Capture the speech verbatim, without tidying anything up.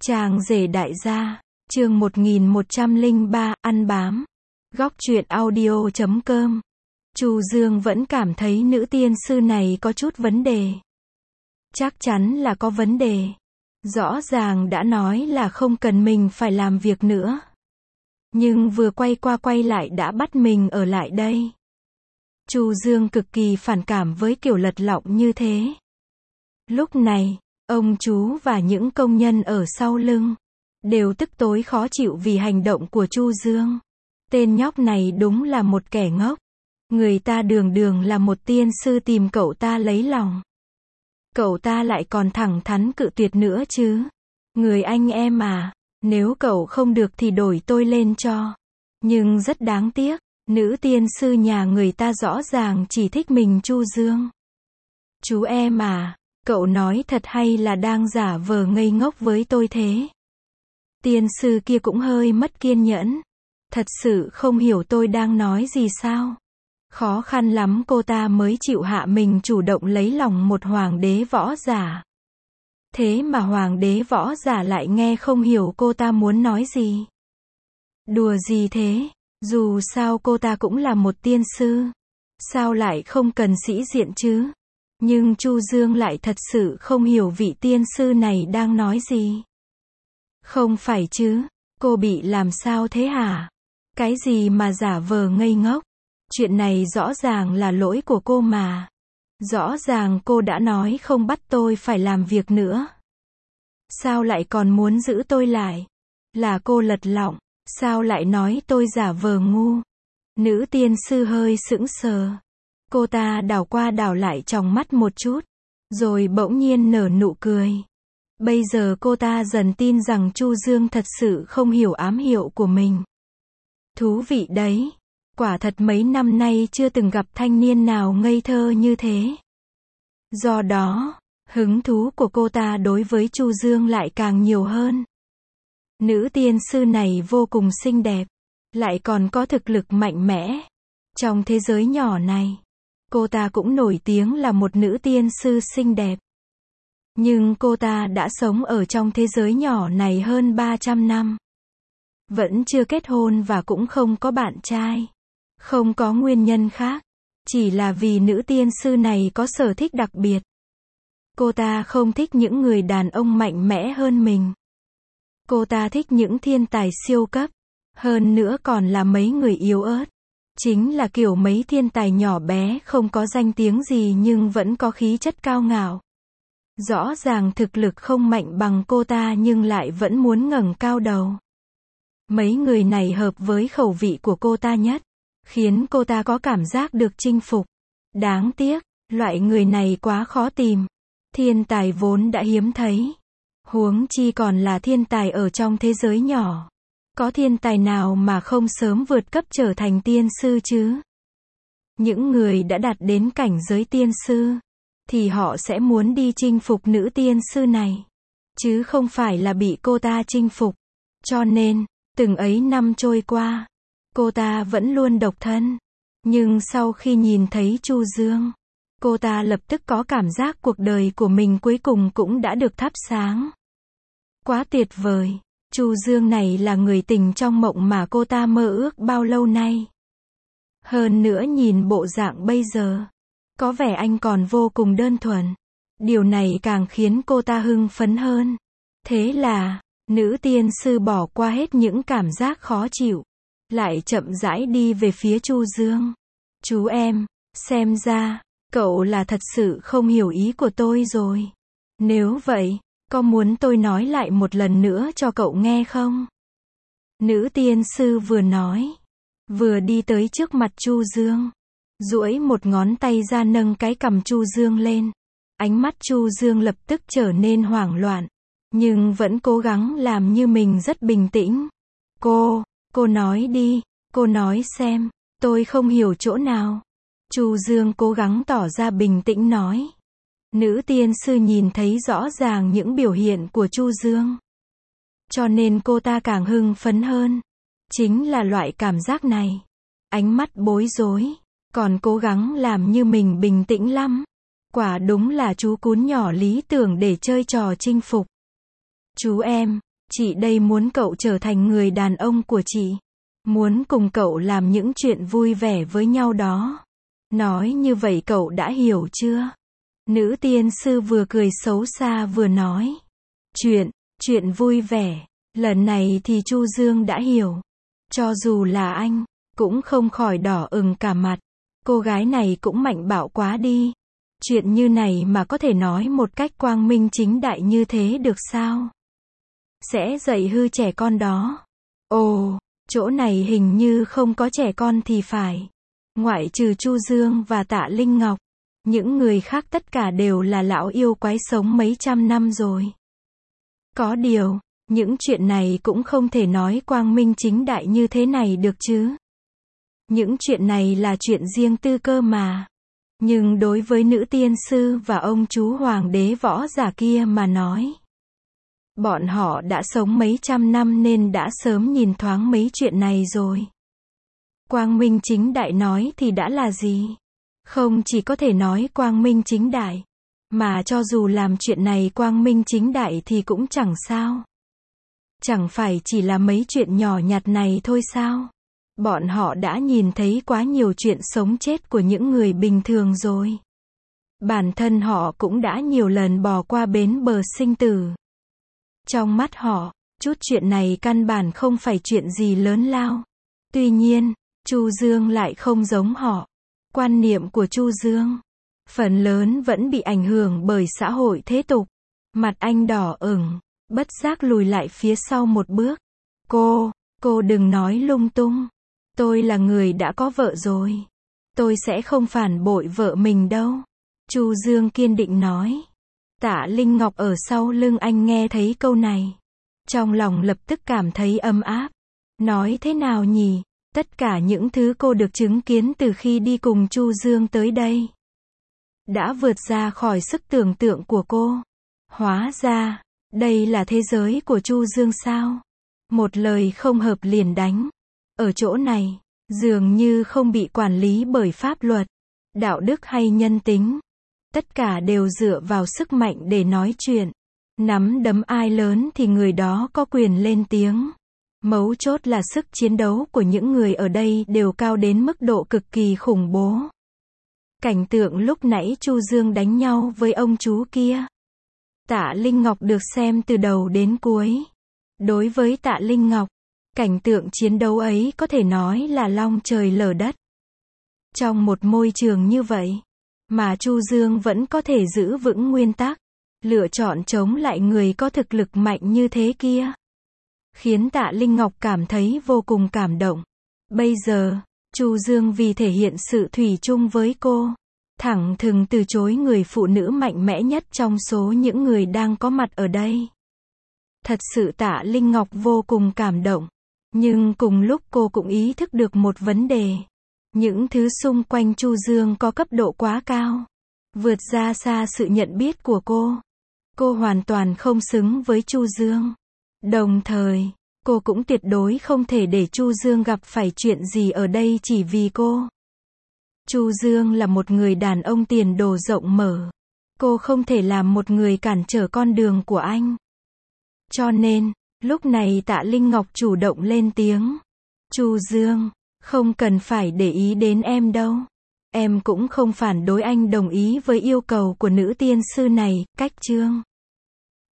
Chàng rể đại gia, chương một nghìn một trăm lẻ ba, ăn bám. Góc truyện audio chấm com. Chu Dương vẫn cảm thấy nữ tiên sư này có chút vấn đề. Chắc chắn là có vấn đề. Rõ ràng đã nói là không cần mình phải làm việc nữa. Nhưng vừa quay qua quay lại đã bắt mình ở lại đây. Chu Dương cực kỳ phản cảm với kiểu lật lọng như thế. Lúc này, ông chú và những công nhân ở sau lưng đều tức tối khó chịu vì hành động của Chu Dương. Tên nhóc này đúng là một kẻ ngốc. Người ta đường đường là một tiên sư tìm cậu ta lấy lòng. Cậu ta lại còn thẳng thắn cự tuyệt nữa chứ. Người anh em à, nếu cậu không được thì đổi tôi lên cho. Nhưng rất đáng tiếc, nữ tiên sư nhà người ta rõ ràng chỉ thích mình Chu Dương. Chú em à, cậu nói thật hay là đang giả vờ ngây ngốc với tôi thế? Tiên sư kia cũng hơi mất kiên nhẫn. Thật sự không hiểu tôi đang nói gì sao? Khó khăn lắm cô ta mới chịu hạ mình chủ động lấy lòng một hoàng đế võ giả. Thế mà hoàng đế võ giả lại nghe không hiểu cô ta muốn nói gì. Đùa gì thế? Dù sao cô ta cũng là một tiên sư. Sao lại không cần sĩ diện chứ? Nhưng Chu Dương lại thật sự không hiểu vị tiên sư này đang nói gì. Không phải chứ, cô bị làm sao thế hả? Cái gì mà giả vờ ngây ngốc? Chuyện này rõ ràng là lỗi của cô mà. Rõ ràng cô đã nói không bắt tôi phải làm việc nữa. Sao lại còn muốn giữ tôi lại? Là cô lật lọng, sao lại nói tôi giả vờ ngu? Nữ tiên sư hơi sững sờ. Cô ta đảo qua đảo lại tròng mắt một chút, rồi bỗng nhiên nở nụ cười. Bây giờ cô ta dần tin rằng Chu Dương thật sự không hiểu ám hiệu của mình. Thú vị đấy. Quả thật mấy năm nay chưa từng gặp thanh niên nào ngây thơ như thế. Do đó, hứng thú của cô ta đối với Chu Dương lại càng nhiều hơn. Nữ tiên sư này vô cùng xinh đẹp, lại còn có thực lực mạnh mẽ. Trong thế giới nhỏ này, cô ta cũng nổi tiếng là một nữ tiên sư xinh đẹp. Nhưng cô ta đã sống ở trong thế giới nhỏ này hơn ba trăm năm. Vẫn chưa kết hôn và cũng không có bạn trai. Không có nguyên nhân khác. Chỉ là vì nữ tiên sư này có sở thích đặc biệt. Cô ta không thích những người đàn ông mạnh mẽ hơn mình. Cô ta thích những thiên tài siêu cấp. Hơn nữa còn là mấy người yếu ớt. Chính là kiểu mấy thiên tài nhỏ bé không có danh tiếng gì nhưng vẫn có khí chất cao ngạo. Rõ ràng thực lực không mạnh bằng cô ta nhưng lại vẫn muốn ngẩng cao đầu. Mấy người này hợp với khẩu vị của cô ta nhất, khiến cô ta có cảm giác được chinh phục. Đáng tiếc, loại người này quá khó tìm. Thiên tài vốn đã hiếm thấy. Huống chi còn là thiên tài ở trong thế giới nhỏ. Có thiên tài nào mà không sớm vượt cấp trở thành tiên sư chứ? Những người đã đạt đến cảnh giới tiên sư, thì họ sẽ muốn đi chinh phục nữ tiên sư này. Chứ không phải là bị cô ta chinh phục. Cho nên, từng ấy năm trôi qua, cô ta vẫn luôn độc thân. Nhưng sau khi nhìn thấy Chu Dương, cô ta lập tức có cảm giác cuộc đời của mình cuối cùng cũng đã được thắp sáng. Quá tuyệt vời. Chu Dương này là người tình trong mộng mà cô ta mơ ước bao lâu nay. Hơn nữa nhìn bộ dạng bây giờ, có vẻ anh còn vô cùng đơn thuần. Điều này càng khiến cô ta hưng phấn hơn. Thế là, nữ tiên sư bỏ qua hết những cảm giác khó chịu, lại chậm rãi đi về phía Chu Dương. Chú em, xem ra, cậu là thật sự không hiểu ý của tôi rồi. Nếu vậy, có muốn tôi nói lại một lần nữa cho cậu nghe không? Nữ tiên sư vừa nói, vừa đi tới trước mặt Chu Dương, duỗi một ngón tay ra nâng cái cằm Chu Dương lên. Ánh mắt Chu Dương lập tức trở nên hoảng loạn, nhưng vẫn cố gắng làm như mình rất bình tĩnh. Cô, cô nói đi, cô nói xem, tôi không hiểu chỗ nào. Chu Dương cố gắng tỏ ra bình tĩnh nói. Nữ tiên sư nhìn thấy rõ ràng những biểu hiện của Chu Dương. Cho nên cô ta càng hưng phấn hơn. Chính là loại cảm giác này. Ánh mắt bối rối, còn cố gắng làm như mình bình tĩnh lắm. Quả đúng là chú cún nhỏ lý tưởng để chơi trò chinh phục. Chú em, Chị đây muốn cậu trở thành người đàn ông của chị. Muốn cùng cậu làm những chuyện vui vẻ với nhau đó. Nói như vậy cậu đã hiểu chưa? Nữ tiên sư vừa cười xấu xa vừa nói. Chuyện, chuyện vui vẻ. Lần này thì Chu Dương đã hiểu. Cho dù là anh, cũng không khỏi đỏ ửng cả mặt. Cô gái này cũng mạnh bạo quá đi. Chuyện như này mà có thể nói một cách quang minh chính đại như thế được sao? Sẽ dạy hư trẻ con đó. Ồ, chỗ này hình như không có trẻ con thì phải. Ngoại trừ Chu Dương và Tạ Linh Ngọc, những người khác tất cả đều là lão yêu quái sống mấy trăm năm rồi. Có điều, những chuyện này cũng không thể nói quang minh chính đại như thế này được chứ. Những chuyện này là chuyện riêng tư cơ mà. Nhưng đối với nữ tiên sư và ông chú hoàng đế võ giả kia mà nói, bọn họ đã sống mấy trăm năm nên đã sớm nhìn thoáng mấy chuyện này rồi. Quang minh chính đại nói thì đã là gì? Không chỉ có thể nói quang minh chính đại, mà cho dù làm chuyện này quang minh chính đại thì cũng chẳng sao. Chẳng phải chỉ là mấy chuyện nhỏ nhặt này thôi sao? Bọn họ đã nhìn thấy quá nhiều chuyện sống chết của những người bình thường rồi. Bản thân họ cũng đã nhiều lần bò qua bến bờ sinh tử. Trong mắt họ, chút chuyện này căn bản không phải chuyện gì lớn lao. Tuy nhiên, Chu Dương lại không giống họ. Quan niệm của Chu Dương, phần lớn vẫn bị ảnh hưởng bởi xã hội thế tục. Mặt anh đỏ ửng, bất giác lùi lại phía sau một bước. Cô, cô đừng nói lung tung. Tôi là người đã có vợ rồi. Tôi sẽ không phản bội vợ mình đâu. Chu Dương kiên định nói. Tạ Linh Ngọc ở sau lưng anh nghe thấy câu này. Trong lòng lập tức cảm thấy ấm áp. Nói thế nào nhỉ? Tất cả những thứ cô được chứng kiến từ khi đi cùng Chu Dương tới đây đã vượt ra khỏi sức tưởng tượng của cô. Hóa ra, đây là thế giới của Chu Dương sao? Một lời không hợp liền đánh. Ở chỗ này, dường như không bị quản lý bởi pháp luật, đạo đức hay nhân tính. Tất cả đều dựa vào sức mạnh để nói chuyện. Nắm đấm ai lớn thì người đó có quyền lên tiếng. Mấu chốt là sức chiến đấu của những người ở đây đều cao đến mức độ cực kỳ khủng bố. Cảnh tượng lúc nãy Chu Dương đánh nhau với ông chú kia. Tạ Linh Ngọc được xem từ đầu đến cuối. Đối với Tạ Linh Ngọc, cảnh tượng chiến đấu ấy có thể nói là long trời lở đất. Trong một môi trường như vậy, mà Chu Dương vẫn có thể giữ vững nguyên tắc, lựa chọn chống lại người có thực lực mạnh như thế kia, khiến Tạ Linh Ngọc cảm thấy vô cùng cảm động. Bây giờ, Chu Dương vì thể hiện sự thủy chung với cô, thẳng thừng từ chối người phụ nữ mạnh mẽ nhất trong số những người đang có mặt ở đây. Thật sự Tạ Linh Ngọc vô cùng cảm động. Nhưng cùng lúc cô cũng ý thức được một vấn đề. Những thứ xung quanh Chu Dương có cấp độ quá cao, vượt ra xa sự nhận biết của cô. Cô hoàn toàn không xứng với Chu Dương. Đồng thời, cô cũng tuyệt đối không thể để Chu Dương gặp phải chuyện gì ở đây chỉ vì cô. Chu Dương là một người đàn ông tiền đồ rộng mở. Cô không thể làm một người cản trở con đường của anh. Cho nên, lúc này Tạ Linh Ngọc chủ động lên tiếng. Chu Dương, không cần phải để ý đến em đâu. Em cũng không phản đối anh đồng ý với yêu cầu của nữ tiên sư này, cách chương.